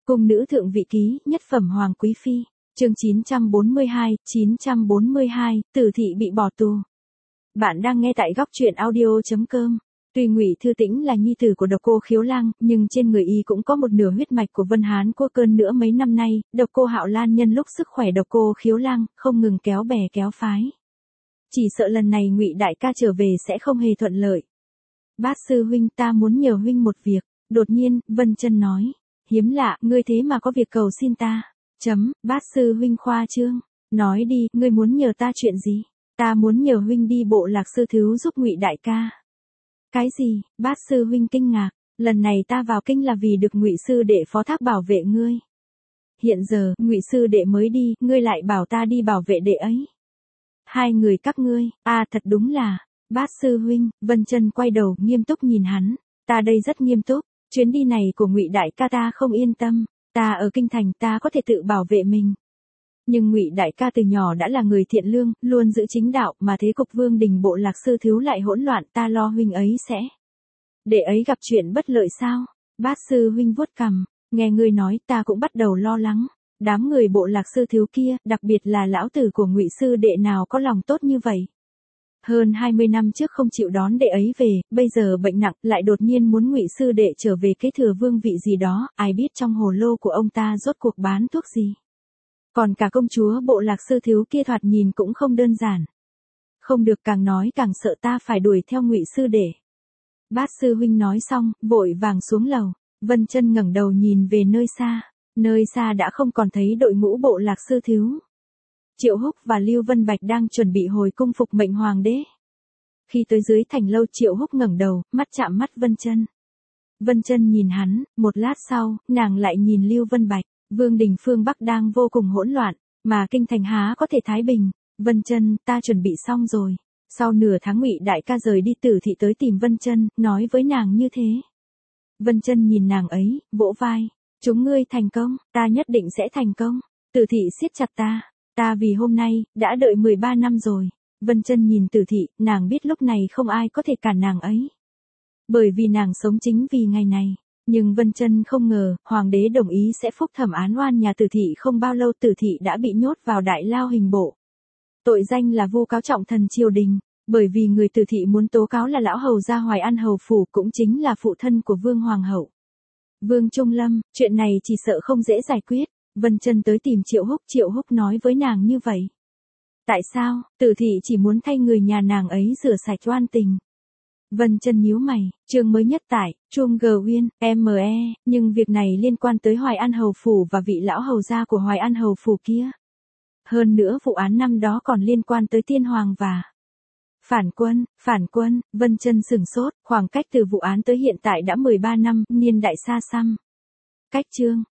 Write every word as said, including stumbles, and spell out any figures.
Cung nữ thượng vị ký, nhất phẩm hoàng quý phi. Chương chín trăm bốn mươi hai, chín trăm bốn mươi hai, Tử thị bị bỏ tù. Bạn đang nghe tại góc truyện audio chấm com. Tuy Ngụy Thư Tĩnh là nhi tử của Độc Cô Khiếu Lang, nhưng trên người y cũng có một nửa huyết mạch của Vân Hán Quốc cơn nữa mấy năm nay, Độc Cô Hạo Lan nhân lúc sức khỏe Độc Cô Khiếu Lang không ngừng kéo bè kéo phái. Chỉ sợ lần này Ngụy đại ca trở về sẽ không hề thuận lợi. Bát sư huynh, ta muốn nhờ huynh một việc. Đột nhiên, Vân Chân nói. Hiếm lạ, ngươi thế mà có việc cầu xin ta. Chấm, bát sư huynh khoa trương. Nói đi, ngươi muốn nhờ ta chuyện gì? Ta muốn nhờ huynh đi Bộ Lạc Sư Thứu giúp Ngụy đại ca. Cái gì? Bát sư huynh kinh ngạc. Lần này ta vào kinh là vì được Ngụy sư đệ phó thác bảo vệ ngươi. Hiện giờ, Ngụy sư đệ mới đi, ngươi lại bảo ta đi bảo vệ đệ ấy. Hai người các ngươi, a à, thật đúng là. Bát sư huynh, Vân Chân quay đầu nghiêm túc nhìn hắn. Ta đây rất nghiêm túc. Chuyến đi này của Ngụy đại ca ta không yên tâm, ta ở kinh thành ta có thể tự bảo vệ mình. Nhưng Ngụy đại ca từ nhỏ đã là người thiện lương, luôn giữ chính đạo, mà thế cục Vương đình Bộ Lạc Sư Thứu lại hỗn loạn, ta lo huynh ấy sẽ để ấy gặp chuyện bất lợi sao? Bát sư huynh vuốt cằm, nghe ngươi nói ta cũng bắt đầu lo lắng. Đám người Bộ Lạc Sư Thứu kia, đặc biệt là lão tử của Ngụy sư đệ nào có lòng tốt như vậy. Hơn hai mươi năm trước không chịu đón đệ ấy về, bây giờ bệnh nặng, lại đột nhiên muốn Ngụy sư đệ trở về kế thừa vương vị gì đó, ai biết trong hồ lô của ông ta rốt cuộc bán thuốc gì. Còn cả công chúa Bộ Lạc Sư Thứu kia thoạt nhìn cũng không đơn giản. Không được, càng nói càng sợ ta phải đuổi theo Ngụy sư đệ. Bát sư huynh nói xong, vội vàng xuống lầu. Vân Chân ngẩng đầu nhìn về nơi xa, nơi xa đã không còn thấy đội ngũ Bộ Lạc Sư Thứu. Triệu Húc và Lưu Vân Bạch đang chuẩn bị hồi cung phục mệnh hoàng đế. Khi tới dưới thành lâu, Triệu Húc ngẩng đầu, mắt chạm mắt Vân Chân. Vân Chân nhìn hắn, một lát sau, nàng lại nhìn Lưu Vân Bạch. Vương đình phương Bắc đang vô cùng hỗn loạn, mà kinh thành há có thể thái bình. Vân Chân, ta chuẩn bị xong rồi. Sau nửa tháng Ngụy đại ca rời đi, Tử thị tới tìm Vân Chân, nói với nàng như thế. Vân Chân nhìn nàng ấy, vỗ vai. Chúng ngươi thành công, ta nhất định sẽ thành công. Tử thị siết chặt ta. Ta vì hôm nay, đã đợi mười ba năm rồi. Vân Chân nhìn Tử thị, nàng biết lúc này không ai có thể cản nàng ấy. Bởi vì nàng sống chính vì ngày này. Nhưng Vân Chân không ngờ, hoàng đế đồng ý sẽ phúc thẩm án oan nhà Tử thị không bao lâu Tử thị đã bị nhốt vào đại lao hình bộ. Tội danh là vu cáo trọng thần triều đình, bởi vì người Tử thị muốn tố cáo là lão hầu gia Hoài An hầu phủ, cũng chính là phụ thân của Vương Hoàng hậu. Vương Trung Lâm, chuyện này chỉ sợ không dễ giải quyết. Vân Chân tới tìm Triệu Húc, Triệu Húc nói với nàng như vậy. Tại sao? Tử thị chỉ muốn thay người nhà nàng ấy rửa sạch oan tình. Vân Chân nhíu mày, chương mới nhất tải, Trung G Uyên, em e, nhưng việc này liên quan tới Hoài An hầu phủ và vị lão hầu gia của Hoài An hầu phủ kia. Hơn nữa vụ án năm đó còn liên quan tới Tiên Hoàng và Phản Quân, Phản Quân. Vân Chân sửng sốt, khoảng cách từ vụ án tới hiện tại đã mười ba năm, niên đại xa xăm. Cách chương,